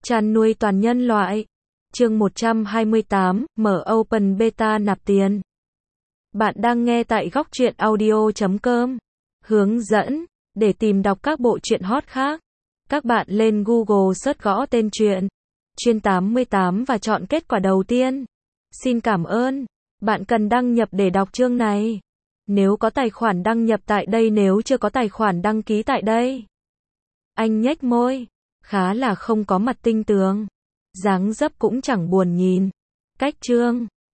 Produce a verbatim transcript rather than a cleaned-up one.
Chăn nuôi toàn nhân loại. Chương một trăm hai mươi tám, mở Open Beta nạp tiền. Bạn đang nghe tại góc truyện audio chấm com. Hướng dẫn, để tìm đọc các bộ truyện hot khác, các bạn lên Google search gõ tên truyện Chuyên tám mươi tám và chọn kết quả đầu tiên. Xin cảm ơn. Bạn cần đăng nhập để đọc chương này. Nếu có tài khoản đăng nhập tại đây, nếu chưa có tài khoản đăng ký tại đây. Anh nhếch môi, khá là không có mặt tinh tường. Dáng dấp cũng chẳng buồn nhìn. Cách chương